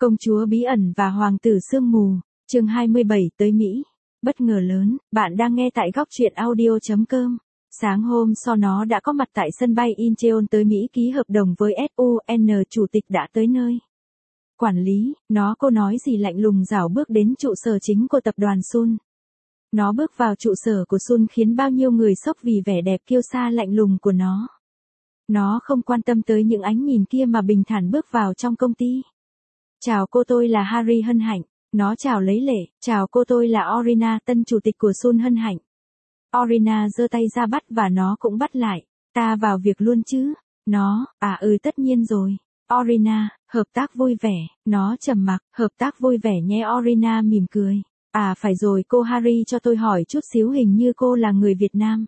Công chúa bí ẩn và hoàng tử sương mù, chương 27 tới Mỹ. Bất ngờ lớn, bạn đang nghe tại góc truyện audio.com. Sáng hôm sau nó đã có mặt tại sân bay Incheon tới Mỹ ký hợp đồng với Sun, chủ tịch đã tới nơi. Quản lý, cô nói gì lạnh lùng rảo bước đến trụ sở chính của tập đoàn Sun. Nó bước vào trụ sở của Sun khiến bao nhiêu người sốc vì vẻ đẹp kiêu sa lạnh lùng của nó. Nó không quan tâm tới những ánh nhìn kia mà bình thản bước vào trong công ty. Chào cô, tôi là Harry hân hạnh. Nó chào lấy lễ. Chào cô, tôi là Orina, tân chủ tịch của Sun hân hạnh. Orina giơ tay ra bắt và nó cũng bắt lại. Ta vào việc luôn chứ? Nó, tất nhiên rồi. Orina, hợp tác vui vẻ. Nó trầm mặc, hợp tác vui vẻ nhé. Orina mỉm cười. Phải rồi cô Harry, cho tôi hỏi chút xíu, hình như cô là người Việt Nam.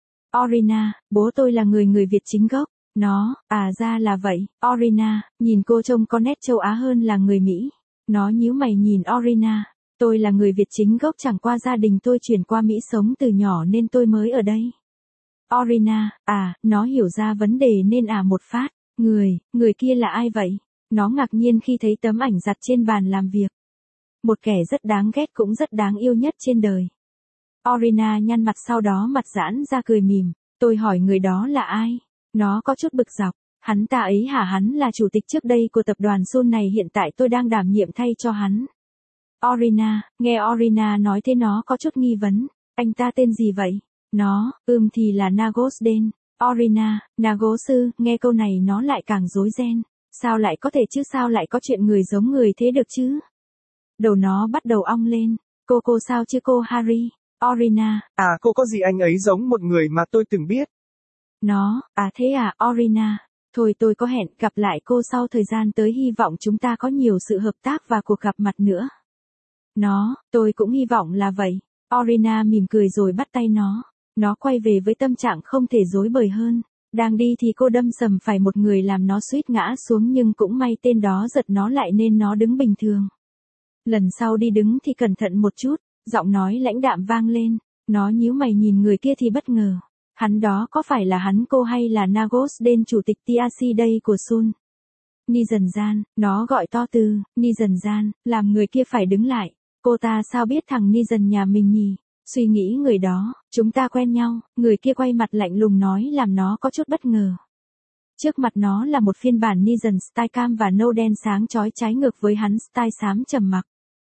Orina, bố tôi là người Việt chính gốc. Nó, ra là vậy. Orina, nhìn cô trông có nét châu Á hơn là người Mỹ. Nó nhíu mày nhìn Orina. Tôi là người Việt chính gốc, chẳng qua gia đình tôi chuyển qua Mỹ sống từ nhỏ nên tôi mới ở đây. Orina, nó hiểu ra vấn đề nên một phát. Người kia là ai vậy? Nó ngạc nhiên khi thấy tấm ảnh giặt trên bàn làm việc. Một kẻ rất đáng ghét cũng rất đáng yêu nhất trên đời. Orina nhăn mặt, sau đó mặt giãn ra cười mỉm. Tôi hỏi người đó là ai? Nó có chút bực dọc. Hắn ta ấy hả? Hắn là chủ tịch trước đây của tập đoàn Sun này, hiện tại tôi đang đảm nhiệm thay cho hắn. Orina, nghe Orina nói thế nó có chút nghi vấn. Anh ta tên gì vậy? Nó, thì là Nagosden. Orina, Nagosu, nghe câu này nó lại càng rối ren. Sao lại có thể chứ, sao lại có chuyện người giống người thế được chứ? Đầu nó bắt đầu ong lên. Cô sao chứ cô Harry? Orina, cô có gì anh ấy giống một người mà tôi từng biết. Nó, thế Orina. Thôi tôi có hẹn gặp lại cô sau thời gian tới, hy vọng chúng ta có nhiều sự hợp tác và cuộc gặp mặt nữa. Nó, tôi cũng hy vọng là vậy. Orina mỉm cười rồi bắt tay nó. Nó quay về với tâm trạng không thể dối bời hơn. Đang đi thì cô đâm sầm phải một người làm nó suýt ngã xuống, nhưng cũng may tên đó giật nó lại nên nó đứng bình thường. Lần sau đi đứng thì cẩn thận một chút, giọng nói lãnh đạm vang lên. Nó nhíu mày nhìn người kia thì bất ngờ. Hắn đó có phải là hắn cô hay là Nagosden, chủ tịch TRC đây của Sun? Ni dần gian, nó gọi to từ, Ni dần gian, làm người kia phải đứng lại. Cô ta sao biết thằng Ni dần nhà mình nhỉ? Suy nghĩ người đó, chúng ta quen nhau. Người kia quay mặt lạnh lùng nói làm nó có chút bất ngờ. Trước mặt nó là một phiên bản Ni dần style cam và nâu đen sáng chói, trái ngược với hắn style xám trầm mặc.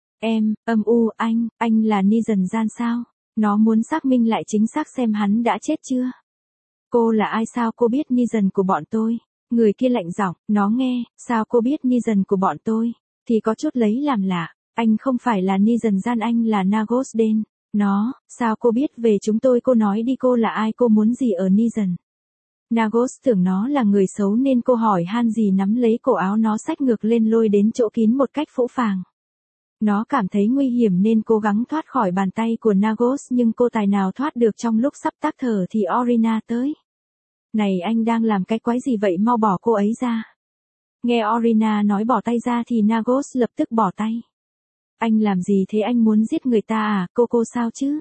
Anh là Ni dần gian sao? Nó muốn xác minh lại chính xác xem hắn đã chết chưa. Cô là ai, sao cô biết Ni dần của bọn tôi? Người kia lạnh giọng. Nó nghe, sao cô biết Ni dần của bọn tôi? Thì có chút lấy làm lạ. Anh không phải là Ni dần gian, anh là Nagosden. Nó, sao cô biết về chúng tôi? Cô nói đi, cô là ai, cô muốn gì ở Ni dần? Nagos tưởng nó là người xấu nên cô hỏi han gì, nắm lấy cổ áo nó xách ngược lên lôi đến chỗ kín một cách phũ phàng. Nó cảm thấy nguy hiểm nên cố gắng thoát khỏi bàn tay của Nagos, nhưng cô tài nào thoát được. Trong lúc sắp tắc thở thì Orina tới. Này, anh đang làm cái quái gì vậy, mau bỏ cô ấy ra. Nghe Orina nói bỏ tay ra thì Nagos lập tức bỏ tay. Anh làm gì thế, anh muốn giết người ta à? Cô sao chứ?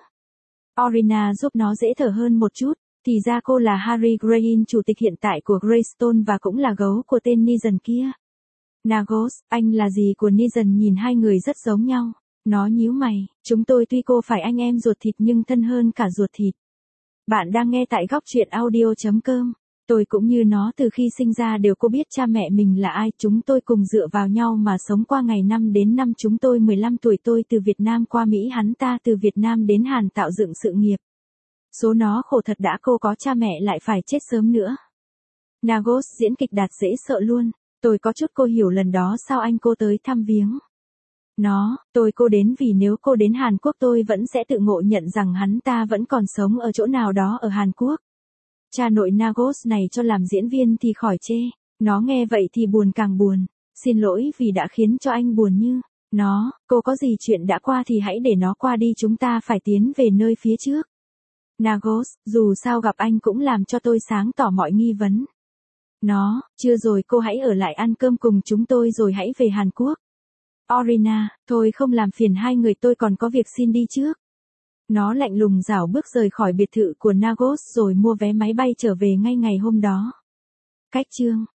Orina giúp nó dễ thở hơn một chút. Thì ra cô là Harry Grain, chủ tịch hiện tại của Greystone và cũng là gấu của tên Ni dần kia. Nagos, anh là gì của Ni dần? Nhìn hai người rất giống nhau. Nó nhíu mày. Chúng tôi tuy cô phải anh em ruột thịt nhưng thân hơn cả ruột thịt. Bạn đang nghe tại góc truyện audio.com. Tôi cũng như nó, từ khi sinh ra đều cô biết cha mẹ mình là ai. Chúng tôi cùng dựa vào nhau mà sống qua ngày năm đến năm. Chúng tôi 15 tuổi, tôi từ Việt Nam qua Mỹ, hắn ta từ Việt Nam đến Hàn tạo dựng sự nghiệp. Số nó khổ thật đã, cô có cha mẹ lại phải chết sớm nữa. Nagos diễn kịch đạt dễ sợ luôn. Tôi có chút cô hiểu lần đó sao anh cô tới thăm viếng. Nó, cô đến vì nếu cô đến Hàn Quốc tôi vẫn sẽ tự ngộ nhận rằng hắn ta vẫn còn sống ở chỗ nào đó ở Hàn Quốc. Cha nội Nagos này cho làm diễn viên thì khỏi chê. Nó nghe vậy thì buồn càng buồn. Xin lỗi vì đã khiến cho anh buồn như. Nó, cô có gì chuyện đã qua thì hãy để nó qua đi, chúng ta phải tiến về nơi phía trước. Nagos, dù sao gặp anh cũng làm cho tôi sáng tỏ mọi nghi vấn. Nó, chưa rồi, cô hãy ở lại ăn cơm cùng chúng tôi rồi hãy về Hàn Quốc. Orina, thôi không làm phiền hai người, tôi còn có việc, xin đi trước. Nó lạnh lùng rảo bước rời khỏi biệt thự của Nagos rồi mua vé máy bay trở về ngay ngày hôm đó. Cách chương